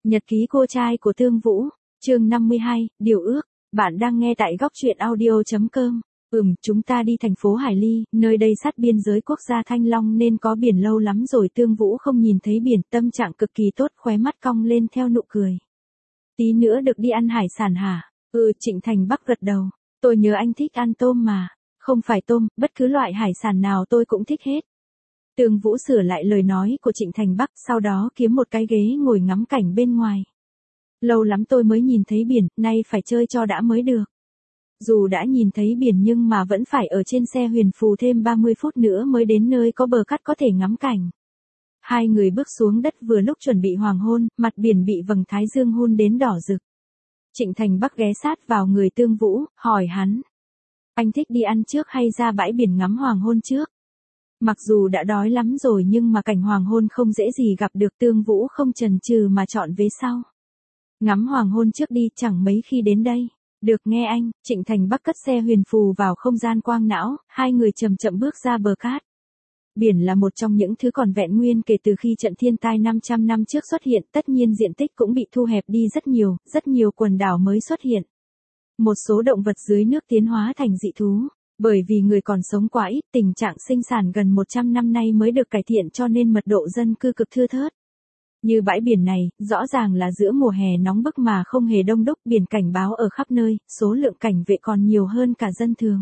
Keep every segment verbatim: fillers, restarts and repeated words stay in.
Nhật ký cô trai của Tương Vũ, chương năm mươi hai, Điều ước. Bạn đang nghe tại góc truyện audio chấm com. Ừm, chúng ta đi thành phố Hải Ly, nơi đây sát biên giới quốc gia Thanh Long nên có biển lâu lắm rồi. Tương Vũ không nhìn thấy biển, tâm trạng cực kỳ tốt, khóe mắt cong lên theo nụ cười. Tí nữa được đi ăn hải sản hả? Ừ, Trịnh Thành Bắc gật đầu. Tôi nhớ anh thích ăn tôm mà. Không phải tôm, bất cứ loại hải sản nào tôi cũng thích hết. Tương Vũ sửa lại lời nói của Trịnh Thành Bắc, sau đó kiếm một cái ghế ngồi ngắm cảnh bên ngoài. Lâu lắm tôi mới nhìn thấy biển, nay phải chơi cho đã mới được. Dù đã nhìn thấy biển nhưng mà vẫn phải ở trên xe huyền phù thêm ba mươi phút nữa mới đến nơi có bờ cát có thể ngắm cảnh. Hai người bước xuống đất vừa lúc chuẩn bị hoàng hôn, mặt biển bị vầng thái dương hun đến đỏ rực. Trịnh Thành Bắc ghé sát vào người Tương Vũ, hỏi hắn. Anh thích đi ăn trước hay ra bãi biển ngắm hoàng hôn trước? Mặc dù đã đói lắm rồi nhưng mà cảnh hoàng hôn không dễ gì gặp được, Tương Vũ không chần chừ mà chọn vế sau. Ngắm hoàng hôn trước đi, chẳng mấy khi đến đây. Được nghe anh. Trịnh Thành Bắc cất xe huyền phù vào không gian quang não, hai người chậm chậm bước ra bờ cát. Biển là một trong những thứ còn vẹn nguyên kể từ khi trận thiên tai năm trăm năm trước xuất hiện, tất nhiên diện tích cũng bị thu hẹp đi rất nhiều, rất nhiều quần đảo mới xuất hiện. Một số động vật dưới nước tiến hóa thành dị thú. Bởi vì người còn sống quá ít, tình trạng sinh sản gần một trăm năm nay mới được cải thiện cho nên mật độ dân cư cực thưa thớt. Như bãi biển này, rõ ràng là giữa mùa hè nóng bức mà không hề đông đúc, biển cảnh báo ở khắp nơi, số lượng cảnh vệ còn nhiều hơn cả dân thường.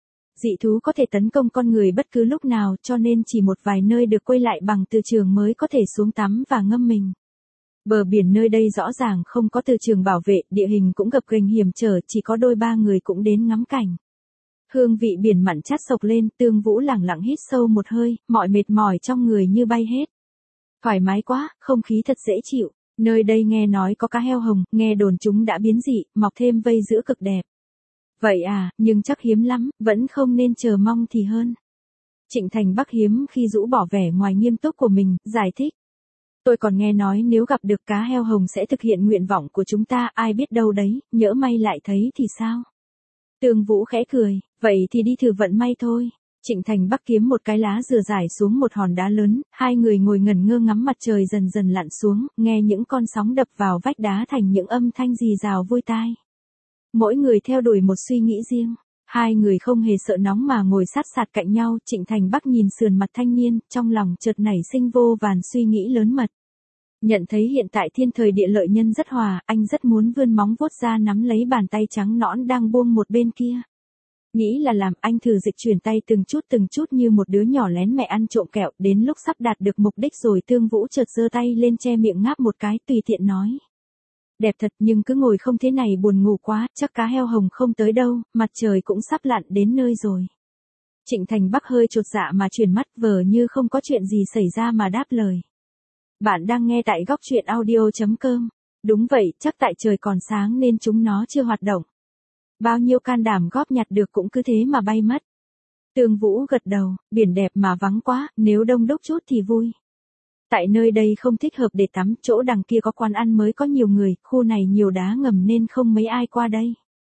Dị thú có thể tấn công con người bất cứ lúc nào cho nên chỉ một vài nơi được quay lại bằng từ trường mới có thể xuống tắm và ngâm mình. Bờ biển nơi đây rõ ràng không có từ trường bảo vệ, địa hình cũng gập ghềnh hiểm trở, chỉ có đôi ba người cũng đến ngắm cảnh. Hương vị biển mặn chát sộc lên, Tương Vũ lẳng lặng hít sâu một hơi, mọi mệt mỏi trong người như bay hết. Thoải mái quá, không khí thật dễ chịu. Nơi đây nghe nói có cá heo hồng, nghe đồn chúng đã biến dị, mọc thêm vây giữa cực đẹp. Vậy à, nhưng chắc hiếm lắm, vẫn không nên chờ mong thì hơn. Trịnh Thành Bắc hiếm khi rũ bỏ vẻ ngoài nghiêm túc của mình, giải thích. Tôi còn nghe nói nếu gặp được cá heo hồng sẽ thực hiện nguyện vọng của chúng ta, ai biết đâu đấy, nhỡ may lại thấy thì sao? Tương Vũ khẽ cười, vậy thì đi thử vận may thôi. Trịnh Thành Bắc kiếm một cái lá dừa rải xuống một hòn đá lớn, hai người ngồi ngẩn ngơ ngắm mặt trời dần dần lặn xuống, nghe những con sóng đập vào vách đá thành những âm thanh rì rào vui tai. Mỗi người theo đuổi một suy nghĩ riêng, hai người không hề sợ nóng mà ngồi sát sạt cạnh nhau. Trịnh Thành Bắc nhìn sườn mặt thanh niên, trong lòng chợt nảy sinh vô vàn suy nghĩ lớn mật. Nhận thấy hiện tại thiên thời địa lợi nhân rất hòa, anh rất muốn vươn móng vuốt ra nắm lấy bàn tay trắng nõn đang buông một bên kia. Nghĩ là làm, anh thử dịch chuyển tay từng chút từng chút như một đứa nhỏ lén mẹ ăn trộm kẹo, đến lúc sắp đạt được mục đích rồi Tương Vũ chợt giơ tay lên che miệng ngáp một cái, tùy tiện nói. Đẹp thật, nhưng cứ ngồi không thế này buồn ngủ quá, chắc cá heo hồng không tới đâu, mặt trời cũng sắp lặn đến nơi rồi. Trịnh Thành Bắc hơi chột dạ mà chuyển mắt, vờ như không có chuyện gì xảy ra mà đáp lời. Bạn đang nghe tại góc truyện audio chấm com. Đúng vậy, chắc tại trời còn sáng nên chúng nó chưa hoạt động. Bao nhiêu can đảm góp nhặt được cũng cứ thế mà bay mất. Tương Vũ gật đầu, biển đẹp mà vắng quá, nếu đông đúc chút thì vui. Tại nơi đây không thích hợp để tắm, chỗ đằng kia có quán ăn mới có nhiều người, khu này nhiều đá ngầm nên không mấy ai qua đây.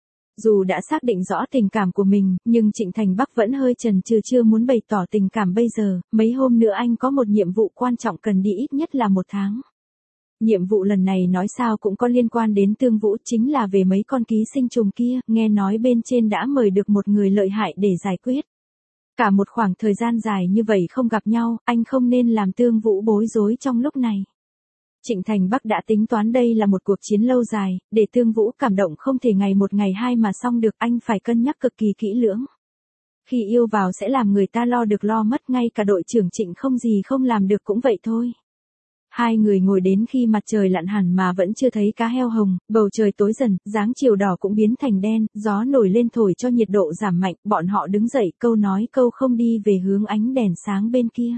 Dù đã xác định rõ tình cảm của mình, nhưng Trịnh Thành Bắc vẫn hơi chần chừ chưa muốn bày tỏ tình cảm bây giờ, mấy hôm nữa anh có một nhiệm vụ quan trọng cần đi ít nhất là một tháng. Nhiệm vụ lần này nói sao cũng có liên quan đến Tương Vũ, chính là về mấy con ký sinh trùng kia, nghe nói bên trên đã mời được một người lợi hại để giải quyết. Cả một khoảng thời gian dài như vậy không gặp nhau, anh không nên làm Tương Vũ bối rối trong lúc này. Trịnh Thành Bắc đã tính toán đây là một cuộc chiến lâu dài, để Tương Vũ cảm động không thể ngày một ngày hai mà xong được, anh phải cân nhắc cực kỳ kỹ lưỡng. Khi yêu vào sẽ làm người ta lo được lo mất, ngay cả đội trưởng Trịnh không gì không làm được cũng vậy thôi. Hai người ngồi đến khi mặt trời lặn hẳn mà vẫn chưa thấy cá heo hồng, bầu trời tối dần, dáng chiều đỏ cũng biến thành đen, gió nổi lên thổi cho nhiệt độ giảm mạnh, bọn họ đứng dậy, câu nói câu không đi về hướng ánh đèn sáng bên kia.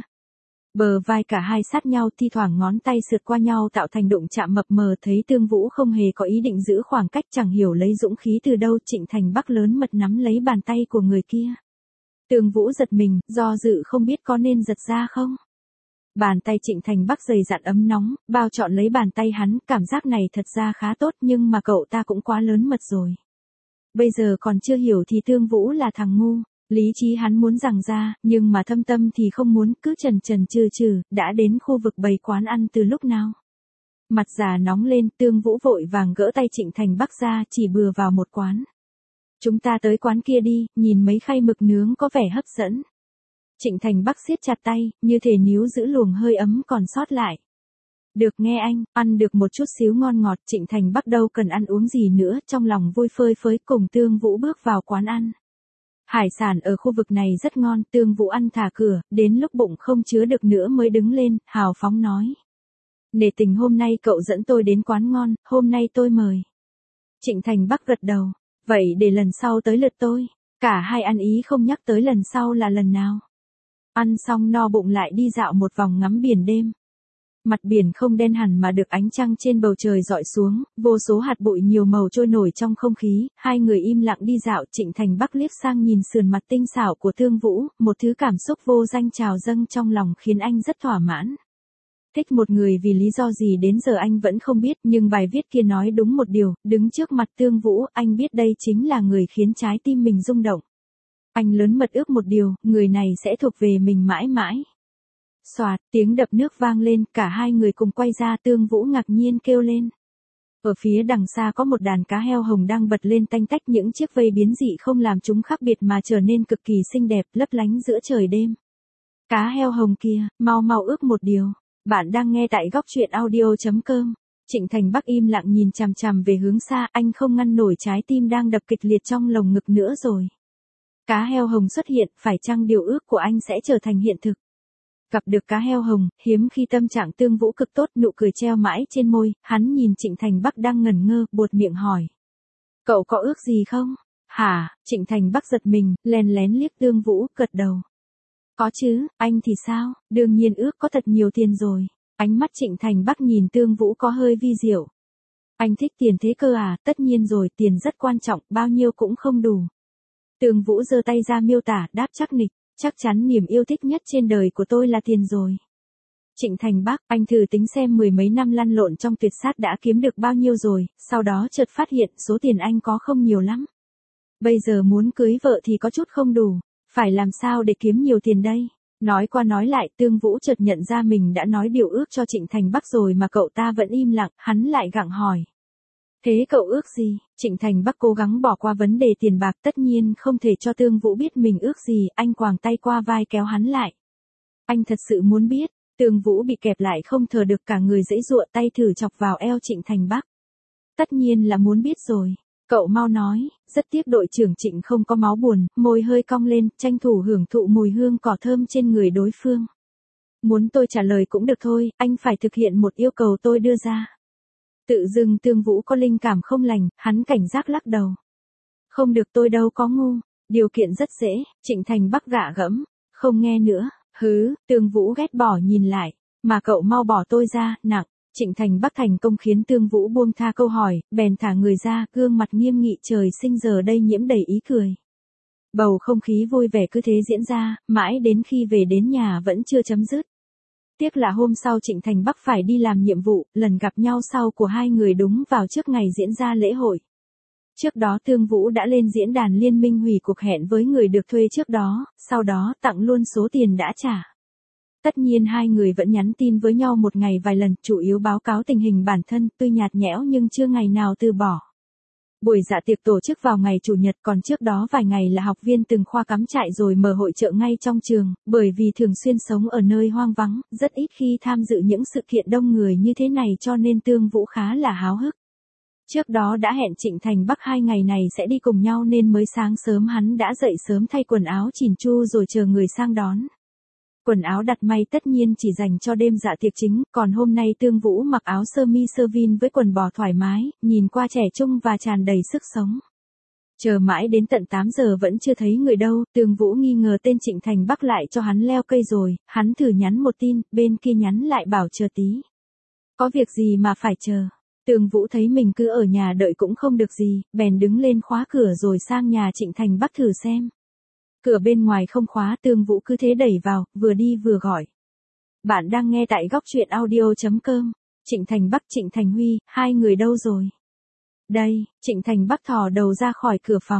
Bờ vai cả hai sát nhau, thi thoảng ngón tay sượt qua nhau tạo thành đụng chạm mập mờ, thấy Tương Vũ không hề có ý định giữ khoảng cách, chẳng hiểu lấy dũng khí từ đâu, Trịnh Thành Bắc lớn mật nắm lấy bàn tay của người kia. Tương Vũ giật mình, do dự không biết có nên giật ra không. Bàn tay Trịnh Thành Bắc dày dặn ấm nóng, bao trọn lấy bàn tay hắn, cảm giác này thật ra khá tốt nhưng mà cậu ta cũng quá lớn mật rồi. Bây giờ còn chưa hiểu thì Tương Vũ là thằng ngu, lý trí hắn muốn giằng ra, nhưng mà thâm tâm thì không muốn, cứ chần chần chừ chừ, đã đến khu vực bày quán ăn từ lúc nào. Mặt già nóng lên, Tương Vũ vội vàng gỡ tay Trịnh Thành Bắc ra, chỉ bừa vào một quán. Chúng ta tới quán kia đi, nhìn mấy khay mực nướng có vẻ hấp dẫn. Trịnh Thành Bắc siết chặt tay, như thể níu giữ luồng hơi ấm còn sót lại. Được nghe anh, ăn được một chút xíu ngon ngọt, Trịnh Thành Bắc đâu cần ăn uống gì nữa, trong lòng vui phơi phới cùng Tương Vũ bước vào quán ăn. Hải sản ở khu vực này rất ngon, Tương Vũ ăn thả cửa, đến lúc bụng không chứa được nữa mới đứng lên, hào phóng nói. Nể tình hôm nay cậu dẫn tôi đến quán ngon, hôm nay tôi mời. Trịnh Thành Bắc gật đầu, vậy để lần sau tới lượt tôi. Cả hai ăn ý không nhắc tới lần sau là lần nào. Ăn xong no bụng lại đi dạo một vòng ngắm biển đêm. Mặt biển không đen hẳn mà được ánh trăng trên bầu trời dọi xuống, vô số hạt bụi nhiều màu trôi nổi trong không khí, hai người im lặng đi dạo. Trịnh Thành Bắc liếc sang nhìn sườn mặt tinh xảo của Tương Vũ, một thứ cảm xúc vô danh trào dâng trong lòng khiến anh rất thỏa mãn. Thích một người vì lý do gì đến giờ anh vẫn không biết, nhưng bài viết kia nói đúng một điều, đứng trước mặt Tương Vũ, anh biết đây chính là người khiến trái tim mình rung động. Anh lớn mật ước một điều, người này sẽ thuộc về mình mãi mãi. Xoạt, tiếng đập nước vang lên, cả hai người cùng quay ra, Tương Vũ ngạc nhiên kêu lên. Ở phía đằng xa có một đàn cá heo hồng đang bật lên tanh tách, những chiếc vây biến dị không làm chúng khác biệt mà trở nên cực kỳ xinh đẹp, lấp lánh giữa trời đêm. Cá heo hồng kia, mau mau ước một điều. Bạn đang nghe tại góc truyện audio chấm com. Trịnh Thành Bắc im lặng nhìn chằm chằm về hướng xa, anh không ngăn nổi trái tim đang đập kịch liệt trong lồng ngực nữa rồi. Cá heo hồng xuất hiện, phải chăng điều ước của anh sẽ trở thành hiện thực? Gặp được cá heo hồng, hiếm khi tâm trạng Tương Vũ cực tốt, nụ cười treo mãi trên môi, hắn nhìn Trịnh Thành Bắc đang ngẩn ngơ, buột miệng hỏi. Cậu có ước gì không? Hả? Trịnh Thành Bắc giật mình, lén lén liếc Tương Vũ, gật đầu. Có chứ, anh thì sao? Đương nhiên ước có thật nhiều tiền rồi. Ánh mắt Trịnh Thành Bắc nhìn Tương Vũ có hơi vi diệu. Anh thích tiền thế cơ à? Tất nhiên rồi, tiền rất quan trọng, bao nhiêu cũng không đủ. Tương Vũ giơ tay ra miêu tả, đáp chắc nịch. Chắc chắn niềm yêu thích nhất trên đời của tôi là tiền rồi. Trịnh Thành Bắc, anh thử tính xem mười mấy năm lăn lộn trong tuyệt sát đã kiếm được bao nhiêu rồi, sau đó chợt phát hiện số tiền anh có không nhiều lắm. Bây giờ muốn cưới vợ thì có chút không đủ, phải làm sao để kiếm nhiều tiền đây? Nói qua nói lại, Tương Vũ chợt nhận ra mình đã nói điều ước cho Trịnh Thành Bắc rồi mà cậu ta vẫn im lặng, hắn lại gặng hỏi. Thế cậu ước gì? Trịnh Thành Bắc cố gắng bỏ qua vấn đề tiền bạc, tất nhiên không thể cho Tương Vũ biết mình ước gì, anh quàng tay qua vai kéo hắn lại. Anh thật sự muốn biết. Tương Vũ bị kẹp lại không thở được, cả người giãy giụa, tay thử chọc vào eo Trịnh Thành Bắc. Tất nhiên là muốn biết rồi. Cậu mau nói. Rất tiếc đội trưởng Trịnh không có máu buồn, môi hơi cong lên, tranh thủ hưởng thụ mùi hương cỏ thơm trên người đối phương. Muốn tôi trả lời cũng được thôi, anh phải thực hiện một yêu cầu tôi đưa ra. Tự dưng Tương Vũ có linh cảm không lành, hắn cảnh giác lắc đầu. Không được, tôi đâu có ngu, điều kiện rất dễ. Trịnh Thành Bắc gạ gẫm, không nghe nữa. Hứ, Tương Vũ ghét bỏ nhìn lại, mà cậu mau bỏ tôi ra, nặng. Trịnh Thành Bắc thành công khiến Tương Vũ buông tha câu hỏi, bèn thả người ra, gương mặt nghiêm nghị trời sinh giờ đây nhiễm đầy ý cười. Bầu không khí vui vẻ cứ thế diễn ra, mãi đến khi về đến nhà vẫn chưa chấm dứt. Tiếc là hôm sau Trịnh Thành Bắc phải đi làm nhiệm vụ, lần gặp nhau sau của hai người đúng vào trước ngày diễn ra lễ hội. Trước đó Tương Vũ đã lên diễn đàn liên minh hủy cuộc hẹn với người được thuê trước đó, sau đó tặng luôn số tiền đã trả. Tất nhiên hai người vẫn nhắn tin với nhau một ngày vài lần, chủ yếu báo cáo tình hình bản thân, tuy nhạt nhẽo nhưng chưa ngày nào từ bỏ. Buổi dạ tiệc tổ chức vào ngày Chủ nhật, còn trước đó vài ngày là học viên từng khoa cắm trại rồi mở hội chợ ngay trong trường, bởi vì thường xuyên sống ở nơi hoang vắng, rất ít khi tham dự những sự kiện đông người như thế này cho nên Tương Vũ khá là háo hức. Trước đó đã hẹn Trịnh Thành Bắc hai ngày này sẽ đi cùng nhau nên mới sáng sớm hắn đã dậy sớm thay quần áo chỉn chu rồi chờ người sang đón. Quần áo đặt may tất nhiên chỉ dành cho đêm dạ tiệc chính, còn hôm nay Tương Vũ mặc áo sơ mi sơ vin với quần bò thoải mái, nhìn qua trẻ trung và tràn đầy sức sống. Chờ mãi đến tận tám giờ vẫn chưa thấy người đâu, Tương Vũ nghi ngờ tên Trịnh Thành Bắc lại cho hắn leo cây rồi, hắn thử nhắn một tin, bên kia nhắn lại bảo chờ tí. Có việc gì mà phải chờ? Tương Vũ thấy mình cứ ở nhà đợi cũng không được gì, bèn đứng lên khóa cửa rồi sang nhà Trịnh Thành Bắc thử xem. Cửa bên ngoài không khóa, Tương Vũ cứ thế đẩy vào, vừa đi vừa gọi. Bạn đang nghe tại góc truyện audio chấm com. Trịnh Thành Bắc, Trịnh Thành Huy, hai người đâu rồi? Đây, Trịnh Thành Bắc thò đầu ra khỏi cửa phòng.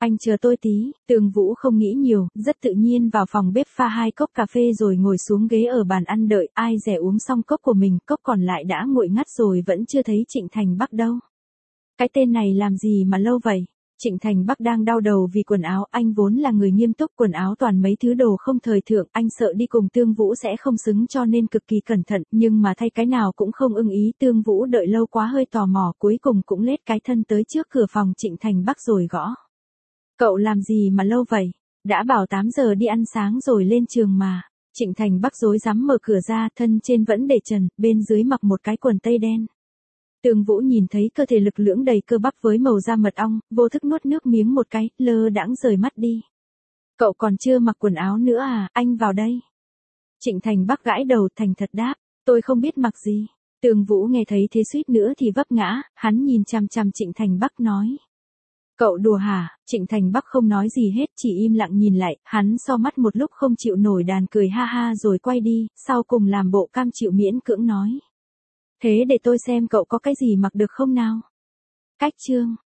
Anh chờ tôi tí, Tường Vũ không nghĩ nhiều, rất tự nhiên vào phòng bếp pha hai cốc cà phê rồi ngồi xuống ghế ở bàn ăn đợi, ai dè uống xong cốc của mình, cốc còn lại đã nguội ngắt rồi vẫn chưa thấy Trịnh Thành Bắc đâu. Cái tên này làm gì mà lâu vậy? Trịnh Thành Bắc đang đau đầu vì quần áo, anh vốn là người nghiêm túc, quần áo toàn mấy thứ đồ không thời thượng, anh sợ đi cùng Tương Vũ sẽ không xứng cho nên cực kỳ cẩn thận, nhưng mà thay cái nào cũng không ưng ý, Tương Vũ đợi lâu quá hơi tò mò, cuối cùng cũng lết cái thân tới trước cửa phòng Trịnh Thành Bắc rồi gõ. Cậu làm gì mà lâu vậy? Đã bảo tám giờ đi ăn sáng rồi lên trường mà. Trịnh Thành Bắc rối rắm mở cửa ra, thân trên vẫn để trần, bên dưới mặc một cái quần tây đen. Tường Vũ nhìn thấy cơ thể lực lưỡng đầy cơ bắp với màu da mật ong, vô thức nuốt nước miếng một cái, lơ đãng rời mắt đi. Cậu còn chưa mặc quần áo nữa à, anh vào đây. Trịnh Thành Bắc gãi đầu thành thật đáp, tôi không biết mặc gì. Tường Vũ nghe thấy thế suýt nữa thì vấp ngã, hắn nhìn chằm chằm Trịnh Thành Bắc nói. Cậu đùa hả? Trịnh Thành Bắc không nói gì hết, chỉ im lặng nhìn lại, hắn so mắt một lúc không chịu nổi đàn cười ha ha rồi quay đi, sau cùng làm bộ cam chịu miễn cưỡng nói. Thế để tôi xem cậu có cái gì mặc được không nào? Cách chương